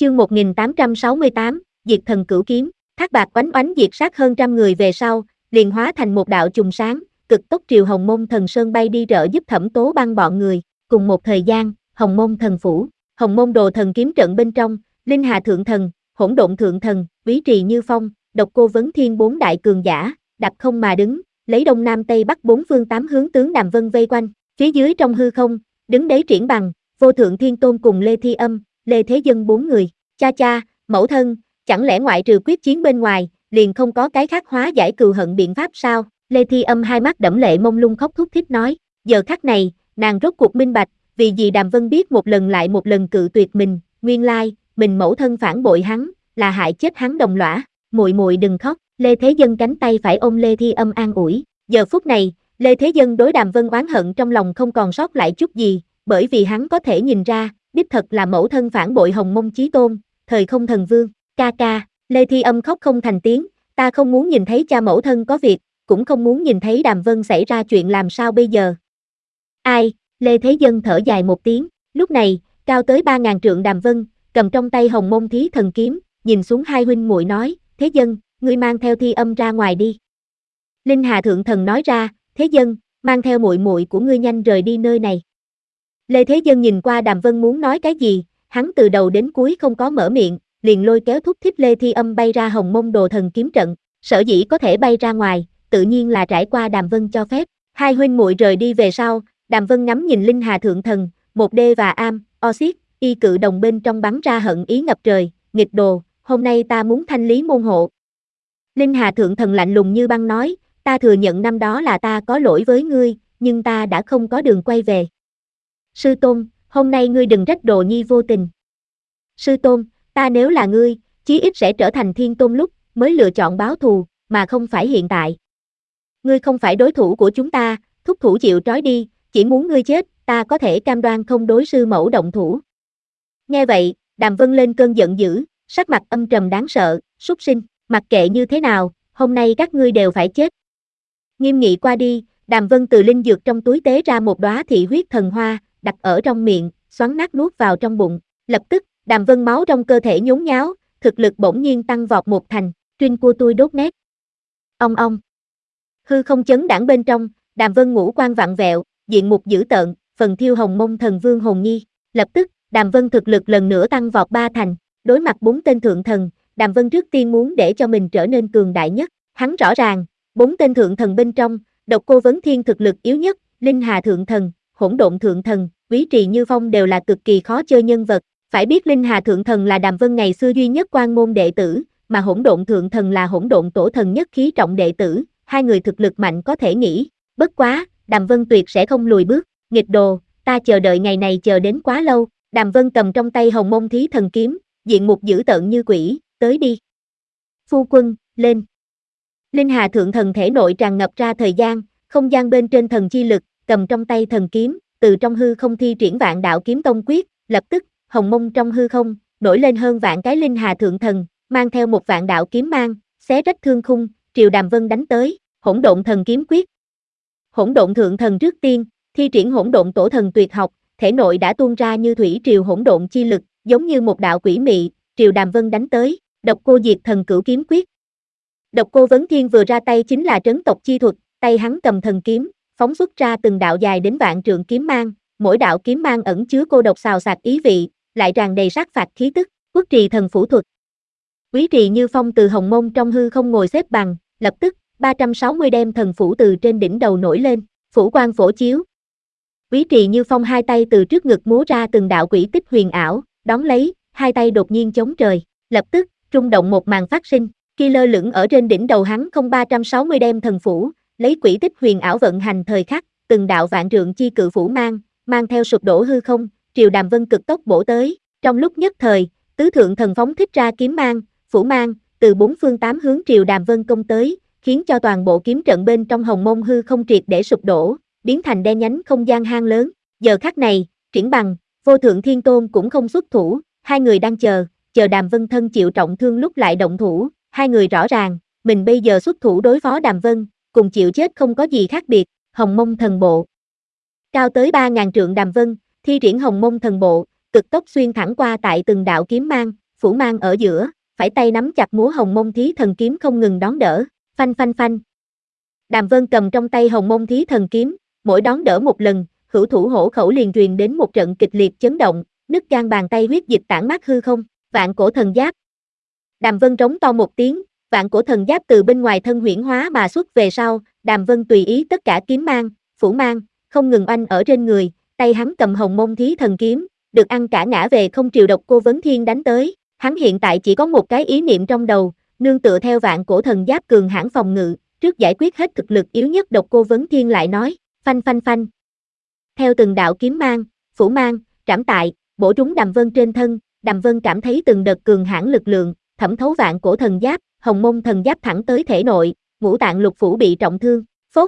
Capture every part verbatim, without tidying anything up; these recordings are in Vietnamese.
Chương một nghìn tám trăm sáu mươi tám, Diệt thần cửu kiếm, Thác Bạt oánh oánh diệt sát hơn trăm người về sau, liền hóa thành một đạo chùm sáng, cực tốc triều Hồng Môn Thần Sơn bay đi trợ giúp Thẩm Tố Băng bọn người. Cùng một thời gian, Hồng Môn Thần Phủ, Hồng Môn Đồ Thần kiếm trận bên trong, Linh Hà Thượng Thần, Hỗn Độn Thượng Thần, Quý Trì Như Phong, Độc Cô Vấn Thiên bốn đại cường giả, đạp không mà đứng, lấy đông nam tây bắc bốn phương tám hướng tướng Đàm Vân vây quanh. Phía dưới trong hư không, đứng đấy Triển Bằng, Vô Thượng Thiên Tôn cùng Lê Thi Âm, Lê Thế Dân bốn người. Cha cha, mẫu thân, chẳng lẽ ngoại trừ quyết chiến bên ngoài, liền không có cái khác hóa giải cừu hận biện pháp sao? Lê Thi Âm hai mắt đẫm lệ mông lung khóc thút thít nói, giờ khắc này, nàng rốt cuộc minh bạch, vì gì Đàm Vân biết một lần lại một lần cự tuyệt mình, nguyên lai, mình mẫu thân phản bội hắn, là hại chết hắn đồng lõa. Muội muội đừng khóc, Lê Thế Dân cánh tay phải ôm Lê Thi Âm an ủi. Giờ phút này, Lê Thế Dân đối Đàm Vân oán hận trong lòng không còn sót lại chút gì, bởi vì hắn có thể nhìn ra, đích thật là mẫu thân phản bội Hồng Mông Chí Tôn, Thời Không Thần Vương. Ca ca, Lê Thi Âm khóc không thành tiếng, ta không muốn nhìn thấy cha mẫu thân có việc, cũng không muốn nhìn thấy Đàm Vân xảy ra chuyện, làm sao bây giờ? Ai? Lê Thế Dân thở dài một tiếng. Lúc này, cao tới ba ngàn trượng Đàm Vân, cầm trong tay Hồng Mông Thí Thần kiếm, nhìn xuống hai huynh muội nói, Thế Dân, ngươi mang theo Thi Âm ra ngoài đi. Linh Hà Thượng Thần nói ra, Thế Dân, mang theo muội muội của ngươi nhanh rời đi nơi này. Lê Thế Dân nhìn qua Đàm Vân muốn nói cái gì, hắn từ đầu đến cuối không có mở miệng, liền lôi kéo thúc thích Lê Thi Âm bay ra Hồng Mông Đồ Thần kiếm trận, sở dĩ có thể bay ra ngoài, tự nhiên là trải qua Đàm Vân cho phép. Hai huynh muội rời đi về sau, Đàm Vân ngắm nhìn Linh Hà Thượng Thần, một đê và am, Oxit, y cự đồng bên trong bắn ra hận ý ngập trời, nghịch đồ, hôm nay ta muốn thanh lý môn hộ. Linh Hà Thượng Thần lạnh lùng như băng nói, ta thừa nhận năm đó là ta có lỗi với ngươi, nhưng ta đã không có đường quay về. Sư Tôn, hôm nay ngươi đừng trách Đồ Nhi vô tình. Sư Tôn, ta nếu là ngươi, chí ít sẽ trở thành Thiên Tôn lúc mới lựa chọn báo thù, mà không phải hiện tại. Ngươi không phải đối thủ của chúng ta, thúc thủ chịu trói đi, chỉ muốn ngươi chết, ta có thể cam đoan không đối sư mẫu động thủ. Nghe vậy, Đàm Vân lên cơn giận dữ, sắc mặt âm trầm đáng sợ, súc sinh, mặc kệ như thế nào, hôm nay các ngươi đều phải chết. Nghiêm nghị qua đi, Đàm Vân từ linh dược trong túi tế ra một đóa thị huyết thần hoa, đặt ở trong miệng, xoắn nát nuốt vào trong bụng. Lập tức, Đàm Vân máu trong cơ thể nhốn nháo, thực lực bỗng nhiên tăng vọt một thành, truyên cua tôi đốt nét. Ong ong. Hư không chấn đãng bên trong, Đàm Vân ngũ quan vặn vẹo, diện mục dữ tợn, phần thiêu Hồng Mông Thần Vương hồn nhi. Lập tức, Đàm Vân thực lực lần nữa tăng vọt ba thành, đối mặt bốn tên thượng thần, Đàm Vân trước tiên muốn để cho mình trở nên cường đại nhất. Hắn rõ ràng, bốn tên thượng thần bên trong, Độc Cô Vấn Thiên thực lực yếu nhất, Linh Hà Thượng Thần, Hỗn Độn Thượng Thần, Quý Trì Như Phong đều là cực kỳ khó chơi nhân vật. Phải biết Linh Hà Thượng Thần là Đàm Vân ngày xưa duy nhất quan môn đệ tử, mà Hỗn Độn Thượng Thần là Hỗn Độn Tổ Thần nhất khí trọng đệ tử, hai người thực lực mạnh có thể nghĩ. Bất quá, Đàm Vân tuyệt sẽ không lùi bước. Nghịch đồ, ta chờ đợi ngày này chờ đến quá lâu. Đàm Vân cầm trong tay Hồng Mông Thí Thần kiếm, diện mục dữ tợn như quỷ, tới đi. Phu quân, lên. Linh Hà Thượng Thần thể nội tràn ngập ra thời gian, không gian bên trên thần chi lực, cầm trong tay thần kiếm, từ trong hư không thi triển Vạn Đạo Kiếm Tông quyết, lập tức, Hồng Mông trong hư không, nổi lên hơn vạn cái Linh Hà Thượng Thần, mang theo một vạn đạo kiếm mang, xé rách thương khung, triều Đàm Vân đánh tới. Hỗn Độn Thần kiếm quyết. Hỗn Độn Thượng Thần trước tiên, thi triển Hỗn Độn Tổ Thần tuyệt học, thể nội đã tuôn ra như thủy triều hỗn độn chi lực, giống như một đạo quỷ mị, triều Đàm Vân đánh tới. Độc Cô Diệt Thần cửu kiếm quyết. Độc Cô Vấn Thiên vừa ra tay chính là trấn tộc chi thuật, tay hắn cầm thần kiếm, phóng xuất ra từng đạo dài đến vạn trượng kiếm mang, mỗi đạo kiếm mang ẩn chứa cô độc xào xạc ý vị, lại tràn đầy sát phạt khí tức. Quốc Trì Thần phủ thuật. Quý Trì Như Phong từ Hồng Mông trong hư không ngồi xếp bằng, lập tức, ba trăm sáu mươi đem thần phủ từ trên đỉnh đầu nổi lên, phủ quang phổ chiếu. Quý Trì Như Phong hai tay từ trước ngực múa ra từng đạo quỷ tích huyền ảo, đón lấy, hai tay đột nhiên chống trời, lập tức, rung động một màn phát sinh, khi lơ lửng ở trên đỉnh đầu hắn không ba trăm sáu mươi đem thần phủ, lấy quỷ tích huyền ảo vận hành thời khắc, từng đạo vạn trượng chi cự phủ mang, mang theo sụp đổ hư không, triều Đàm Vân cực tốc bổ tới, trong lúc nhất thời, tứ thượng thần phóng thích ra kiếm mang, phủ mang, từ bốn phương tám hướng triều Đàm Vân công tới, khiến cho toàn bộ kiếm trận bên trong Hồng Mông hư không triệt để sụp đổ, biến thành đen nhánh không gian hang lớn. Giờ khắc này, Triển Bằng, Vô Thượng Thiên Tôn cũng không xuất thủ, hai người đang chờ, chờ Đàm Vân thân chịu trọng thương lúc lại động thủ, hai người rõ ràng, mình bây giờ xuất thủ đối phó Đàm Vân, cùng chịu chết không có gì khác biệt. Hồng Mông Thần Bộ. Cao tới ba ngàn trượng Đàm Vân, thi triển Hồng Mông Thần Bộ, cực tốc xuyên thẳng qua tại từng đạo kiếm mang, phủ mang ở giữa, phải tay nắm chặt múa hồng mông thí thần kiếm không ngừng đón đỡ, phanh phanh phanh. Đàm Vân cầm trong tay hồng mông thí thần kiếm, mỗi đón đỡ một lần, hữu thủ hổ khẩu liền truyền đến một trận kịch liệt chấn động, nứt gan bàn tay huyết dịch tản mát hư không, vạn cổ thần giáp. Đàm Vân trống to một tiếng, vạn cổ thần giáp từ bên ngoài thân huyễn hóa mà xuất về sau, Đàm Vân tùy ý tất cả kiếm mang, phủ mang, không ngừng oanh ở trên người, tay hắn cầm hồng mông thí thần kiếm, được ăn cả ngã về không triều Độc Cô Vấn Thiên đánh tới, hắn hiện tại chỉ có một cái ý niệm trong đầu, nương tựa theo vạn cổ thần giáp cường hãn phòng ngự, trước giải quyết hết thực lực yếu nhất Độc Cô Vấn Thiên lại nói, phanh phanh phanh. Theo từng đạo kiếm mang, phủ mang, trảm tại, bổ trúng Đàm Vân trên thân, Đàm Vân cảm thấy từng đợt cường hãn lực lượng, thẩm thấu vạn cổ thần giáp, hồng mông thần giáp thẳng tới thể nội, ngũ tạng lục phủ bị trọng thương, phốt.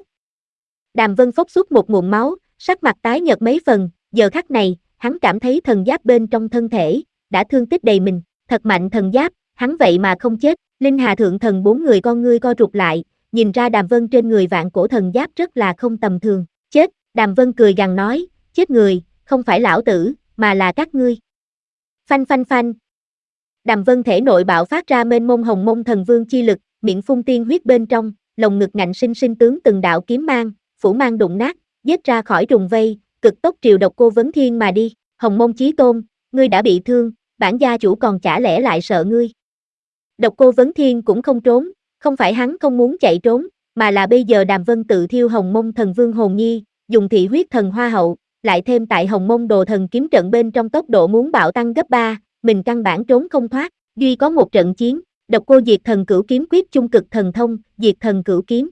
Đàm Vân phốc xuất một ngụm máu, sắc mặt tái nhợt mấy phần, giờ khắc này, hắn cảm thấy thần giáp bên trong thân thể, đã thương tích đầy mình, thật mạnh thần giáp, hắn vậy mà không chết, Linh Hà Thượng Thần bốn người con ngươi co rụt lại, nhìn ra Đàm Vân trên người vạn cổ thần giáp rất là không tầm thường, chết, Đàm Vân cười gằn nói, chết người, không phải lão tử, mà là các ngươi. Phanh phanh phanh. Đàm Vân thể nội bạo phát ra mênh mông hồng mông thần vương chi lực, miệng phun tiên huyết bên trong, lồng ngực ngạnh sinh sinh tướng từng đạo kiếm mang, phủ mang đụng nát, giết ra khỏi trùng vây, cực tốc triều Độc Cô Vấn Thiên mà đi, Hồng Mông Chí Tôn, ngươi đã bị thương, bản gia chủ còn chả lẽ lại sợ ngươi. Độc Cô Vấn Thiên cũng không trốn, không phải hắn không muốn chạy trốn, mà là bây giờ Đàm Vân tự thiêu Hồng Mông Thần Vương hồn nhi, dùng thị huyết thần hoa hậu, lại thêm tại Hồng Mông Đồ Thần kiếm trận bên trong tốc độ muốn bạo tăng gấp ba, mình căn bản trốn không thoát, duy có một trận chiến, Độc Cô Diệt Thần Cửu Kiếm quyết chung cực thần thông, Diệt Thần Cửu Kiếm.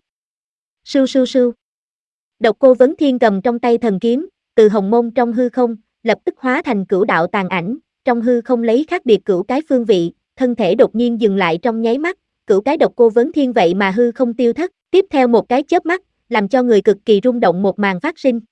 Sưu sưu sưu. Độc Cô Vấn Thiên cầm trong tay thần kiếm, từ hồng mông trong hư không, lập tức hóa thành cửu đạo tàn ảnh, trong hư không lấy khác biệt cửu cái phương vị, thân thể đột nhiên dừng lại trong nháy mắt, cửu cái Độc Cô Vấn Thiên vậy mà hư không tiêu thất, tiếp theo một cái chớp mắt, làm cho người cực kỳ rung động một màn phát sinh.